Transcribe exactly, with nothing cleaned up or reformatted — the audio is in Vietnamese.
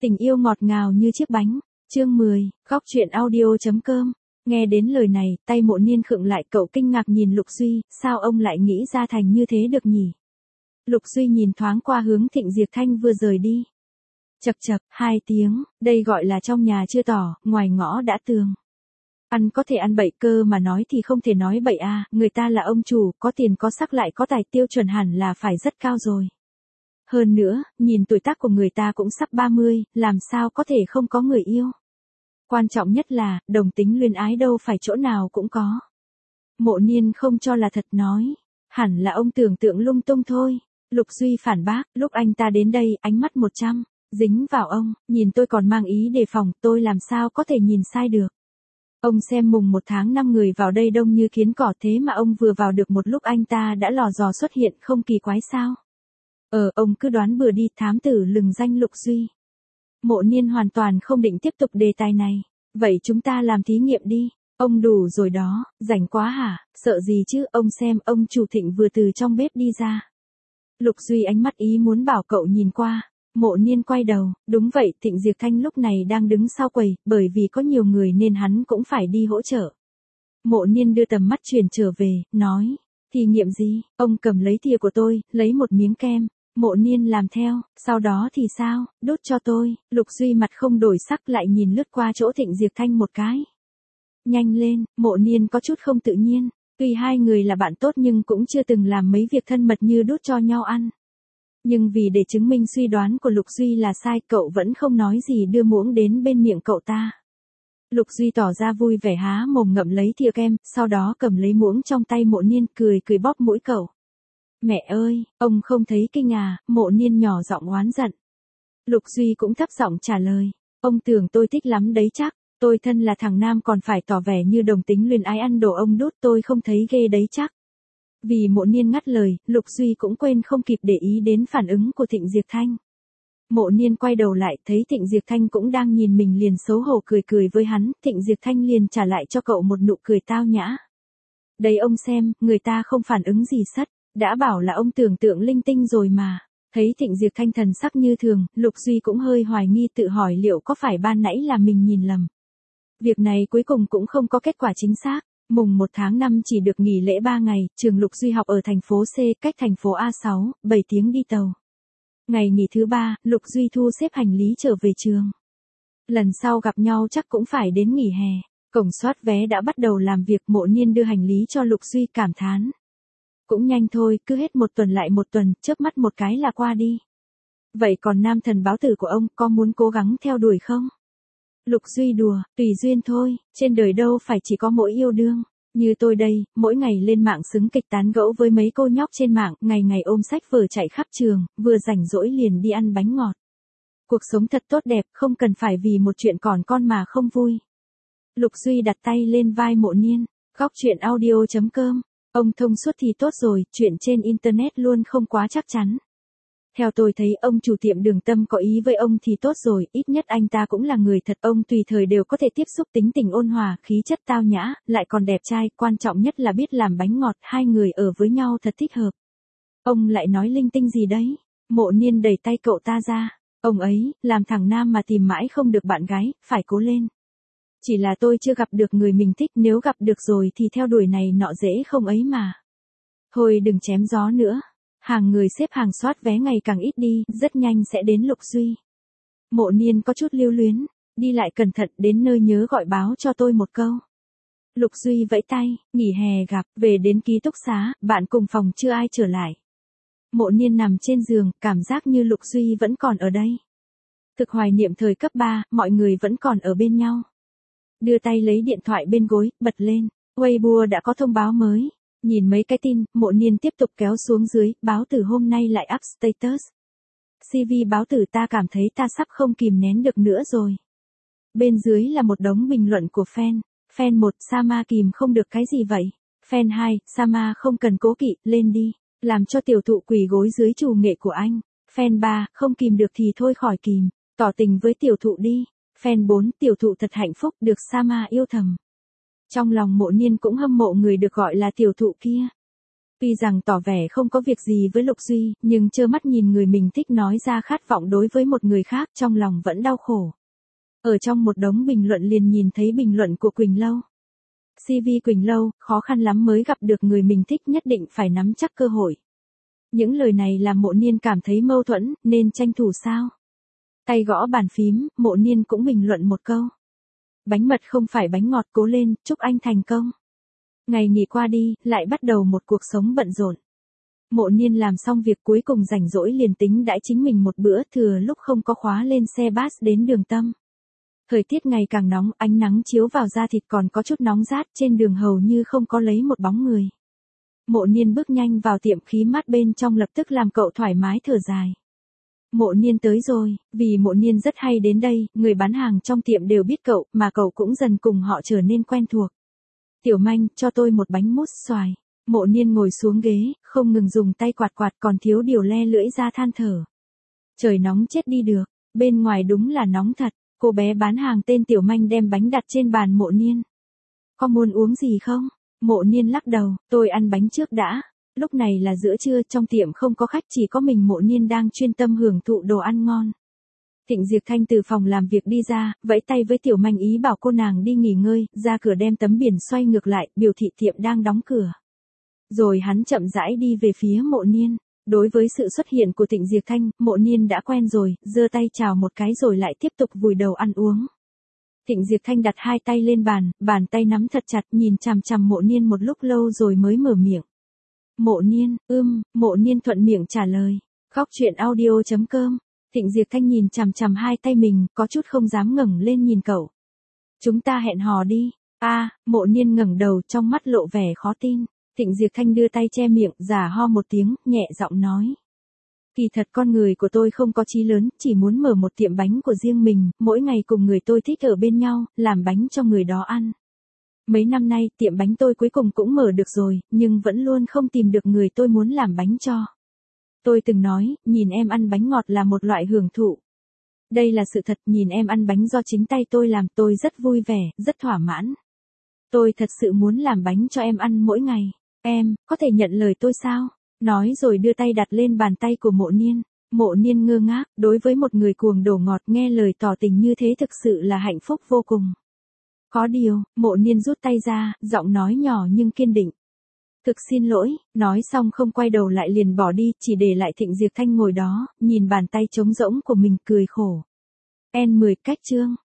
Tình yêu ngọt ngào như chiếc bánh. Chương mười, góc truyện audio chấm com. Nghe đến lời này, tay Mộ Niên khựng lại, cậu kinh ngạc nhìn Lục Duy, sao ông lại nghĩ ra thành như thế được nhỉ? Lục Duy nhìn thoáng qua hướng Thịnh Diệp Thanh vừa rời đi. Chậc chậc, hai tiếng, đây gọi là trong nhà chưa tỏ, ngoài ngõ đã tường. Ăn có thể ăn bậy, cơ mà nói thì không thể nói bậy à, người ta là ông chủ, có tiền có sắc lại có tài, tiêu chuẩn hẳn là phải rất cao rồi. Hơn nữa, nhìn tuổi tác của người ta cũng sắp ba mươi, làm sao có thể không có người yêu. Quan trọng nhất là, đồng tính luyến ái đâu phải chỗ nào cũng có. Mộ Niên không cho là thật nói, hẳn là ông tưởng tượng lung tung thôi. Lục Duy phản bác, lúc anh ta đến đây, ánh mắt một trăm, dính vào ông, nhìn tôi còn mang ý đề phòng, tôi làm sao có thể nhìn sai được. Ông xem mùng một tháng năm người vào đây đông như kiến cỏ, thế mà ông vừa vào được một lúc anh ta đã lò dò xuất hiện, không kỳ quái sao? Ờ, ông cứ đoán bừa đi, thám tử lừng danh Lục Duy. Mộ Niên hoàn toàn không định tiếp tục đề tài này. Vậy chúng ta làm thí nghiệm đi. Ông đủ rồi đó, rảnh quá hả, sợ gì chứ, ông xem, ông chủ Thịnh vừa từ trong bếp đi ra. Lục Duy ánh mắt ý muốn bảo cậu nhìn qua. Mộ Niên quay đầu, đúng vậy, Thịnh Diệp Thanh lúc này đang đứng sau quầy, bởi vì có nhiều người nên hắn cũng phải đi hỗ trợ. Mộ Niên đưa tầm mắt chuyển trở về, nói, thí nghiệm gì, ông cầm lấy thìa của tôi, lấy một miếng kem. Mộ Niên làm theo, sau đó thì sao, đút cho tôi. Lục Duy mặt không đổi sắc, lại nhìn lướt qua chỗ Thịnh Diệp Thanh một cái. Nhanh lên, Mộ Niên có chút không tự nhiên, tuy hai người là bạn tốt nhưng cũng chưa từng làm mấy việc thân mật như đút cho nhau ăn. Nhưng vì để chứng minh suy đoán của Lục Duy là sai, cậu vẫn không nói gì đưa muỗng đến bên miệng cậu ta. Lục Duy tỏ ra vui vẻ há mồm ngậm lấy thìa kem, sau đó cầm lấy muỗng trong tay Mộ Niên, cười cười bóp mũi cậu. Mẹ ơi, ông không thấy kinh à, Mộ Niên nhỏ giọng oán giận. Lục Duy cũng thấp giọng trả lời, ông tưởng tôi thích lắm đấy chắc, tôi thân là thằng nam còn phải tỏ vẻ như đồng tính luyến ái ăn đồ ông đút, tôi không thấy ghê đấy chắc. Vì Mộ Niên ngắt lời, Lục Duy cũng quên không kịp để ý đến phản ứng của Thịnh Diệp Thanh. Mộ Niên quay đầu lại, thấy Thịnh Diệp Thanh cũng đang nhìn mình liền xấu hổ cười cười với hắn, Thịnh Diệp Thanh liền trả lại cho cậu một nụ cười tao nhã. Đây ông xem, người ta không phản ứng gì sất. Đã bảo là ông tưởng tượng linh tinh rồi mà. Thấy Thịnh Diệp Thanh thần sắc như thường, Lục Duy cũng hơi hoài nghi, tự hỏi liệu có phải ban nãy là mình nhìn lầm. Việc này cuối cùng cũng không có kết quả chính xác. Mùng một tháng năm chỉ được nghỉ lễ ba ngày, trường Lục Duy học ở thành phố C, cách thành phố A sáu, bảy tiếng đi tàu. Ngày nghỉ thứ ba, Lục Duy thu xếp hành lý trở về trường. Lần sau gặp nhau chắc cũng phải đến nghỉ hè. Cổng soát vé đã bắt đầu làm việc, Mộ Niên đưa hành lý cho Lục Duy, cảm thán. Cũng nhanh thôi, cứ hết một tuần lại một tuần, chớp mắt một cái là qua đi. Vậy còn nam thần báo tử của ông, có muốn cố gắng theo đuổi không? Lục Duy đùa, tùy duyên thôi, trên đời đâu phải chỉ có mỗi yêu đương. Như tôi đây, mỗi ngày lên mạng xứng kịch tán gẫu với mấy cô nhóc trên mạng, ngày ngày ôm sách vở chạy khắp trường, vừa rảnh rỗi liền đi ăn bánh ngọt. Cuộc sống thật tốt đẹp, không cần phải vì một chuyện còn con mà không vui. Lục Duy đặt tay lên vai Mộ Niên, góc truyện audio chấm com. Ông thông suốt thì tốt rồi, chuyện trên Internet luôn không quá chắc chắn. Theo tôi thấy ông chủ tiệm Đường Tâm có ý với ông thì tốt rồi, ít nhất anh ta cũng là người thật, ông tùy thời đều có thể tiếp xúc, tính tình ôn hòa, khí chất tao nhã, lại còn đẹp trai, quan trọng nhất là biết làm bánh ngọt, hai người ở với nhau thật thích hợp. Ông lại nói linh tinh gì đấy? Mộ Niên đẩy tay cậu ta ra, ông ấy, làm thằng nam mà tìm mãi không được bạn gái, phải cố lên. Chỉ là tôi chưa gặp được người mình thích, nếu gặp được rồi thì theo đuổi này nọ dễ không ấy mà. Thôi đừng chém gió nữa. Hàng người xếp hàng soát vé ngày càng ít đi, rất nhanh sẽ đến Lục Duy. Mộ Niên có chút lưu luyến, đi lại cẩn thận, đến nơi nhớ gọi báo cho tôi một câu. Lục Duy vẫy tay, nghỉ hè gặp, về đến ký túc xá, bạn cùng phòng chưa ai trở lại. Mộ Niên nằm trên giường, cảm giác như Lục Duy vẫn còn ở đây. Thực hoài niệm thời cấp ba, mọi người vẫn còn ở bên nhau. Đưa tay lấy điện thoại bên gối, bật lên, Weibo đã có thông báo mới. Nhìn mấy cái tin, Mộ Niên tiếp tục kéo xuống dưới, báo tử hôm nay lại up status. xê vê báo tử, ta cảm thấy ta sắp không kìm nén được nữa rồi. Bên dưới là một đống bình luận của fan. Fan một, Sama kìm không được cái gì vậy? Fan hai, Sama không cần cố kỵ, lên đi, làm cho tiểu thụ quỳ gối dưới trù nghệ của anh. Fan ba, không kìm được thì thôi khỏi kìm, tỏ tình với tiểu thụ đi. Fan bốn, tiểu thụ thật hạnh phúc, được Sama yêu thầm. Trong lòng Mộ Niên cũng hâm mộ người được gọi là tiểu thụ kia. Tuy rằng tỏ vẻ không có việc gì với Lục Duy, nhưng trơ mắt nhìn người mình thích nói ra khát vọng đối với một người khác, trong lòng vẫn đau khổ. Ở trong một đống bình luận liền nhìn thấy bình luận của Quỳnh Lâu. xê vê Quỳnh Lâu, khó khăn lắm mới gặp được người mình thích, nhất định phải nắm chắc cơ hội. Những lời này làm Mộ Niên cảm thấy mâu thuẫn, nên tranh thủ sao? Tay gõ bàn phím, Mộ Niên cũng bình luận một câu. Bánh mật không phải bánh ngọt, cố lên, chúc anh thành công. Ngày nghỉ qua đi, lại bắt đầu một cuộc sống bận rộn. Mộ Niên làm xong việc cuối cùng rảnh rỗi liền tính đãi chính mình một bữa, thừa lúc không có khóa lên xe bus đến đường Tâm. Thời tiết ngày càng nóng, ánh nắng chiếu vào da thịt còn có chút nóng rát, trên đường hầu như không có lấy một bóng người. Mộ Niên bước nhanh vào tiệm, khí mát bên trong lập tức làm cậu thoải mái thở dài. Mộ Niên tới rồi, vì Mộ Niên rất hay đến đây, người bán hàng trong tiệm đều biết cậu, mà cậu cũng dần cùng họ trở nên quen thuộc. Tiểu Manh, cho tôi một bánh mousse xoài. Mộ Niên ngồi xuống ghế, không ngừng dùng tay quạt quạt, còn thiếu điều le lưỡi ra than thở. Trời nóng chết đi được, bên ngoài đúng là nóng thật. Cô bé bán hàng tên Tiểu Manh đem bánh đặt trên bàn Mộ Niên. Có muốn uống gì không? Mộ Niên lắc đầu, tôi ăn bánh trước đã. Lúc này là giữa trưa, trong tiệm không có khách, chỉ có mình Mộ Niên đang chuyên tâm hưởng thụ đồ ăn ngon. Thịnh Diệp Thanh từ phòng làm việc đi ra, vẫy tay với Tiểu Manh ý bảo cô nàng đi nghỉ ngơi, ra cửa đem tấm biển xoay ngược lại, biểu thị tiệm đang đóng cửa. Rồi hắn chậm rãi đi về phía Mộ Niên. Đối với sự xuất hiện của Thịnh Diệp Thanh, Mộ Niên đã quen rồi, giơ tay chào một cái rồi lại tiếp tục vùi đầu ăn uống. Thịnh Diệp Thanh đặt hai tay lên bàn, bàn tay nắm thật chặt, nhìn chằm chằm Mộ Niên một lúc lâu rồi mới mở miệng. Mộ Niên, ưm, Mộ Niên thuận miệng trả lời. Khóc chuyện audio chấm com. Thịnh Diệp Thanh nhìn chằm chằm hai tay mình, có chút không dám ngẩng lên nhìn cậu. Chúng ta hẹn hò đi. A, à, Mộ Niên ngẩng đầu, trong mắt lộ vẻ khó tin. Thịnh Diệp Thanh đưa tay che miệng, giả ho một tiếng, nhẹ giọng nói. Kỳ thật con người của tôi không có chí lớn, chỉ muốn mở một tiệm bánh của riêng mình, mỗi ngày cùng người tôi thích ở bên nhau, làm bánh cho người đó ăn. Mấy năm nay, tiệm bánh tôi cuối cùng cũng mở được rồi, nhưng vẫn luôn không tìm được người tôi muốn làm bánh cho. Tôi từng nói, nhìn em ăn bánh ngọt là một loại hưởng thụ. Đây là sự thật, nhìn em ăn bánh do chính tay tôi làm, tôi rất vui vẻ, rất thỏa mãn. Tôi thật sự muốn làm bánh cho em ăn mỗi ngày. Em, có thể nhận lời tôi sao? Nói rồi đưa tay đặt lên bàn tay của Mộ Niên. Mộ Niên ngơ ngác, đối với một người cuồng đổ ngọt nghe lời tỏ tình như thế thực sự là hạnh phúc vô cùng. Có điều, Mộ Niên rút tay ra, giọng nói nhỏ nhưng kiên định. Thực xin lỗi, nói xong không quay đầu lại liền bỏ đi, chỉ để lại Thịnh Diệp Thanh ngồi đó, nhìn bàn tay trống rỗng của mình cười khổ. en mười cách chương.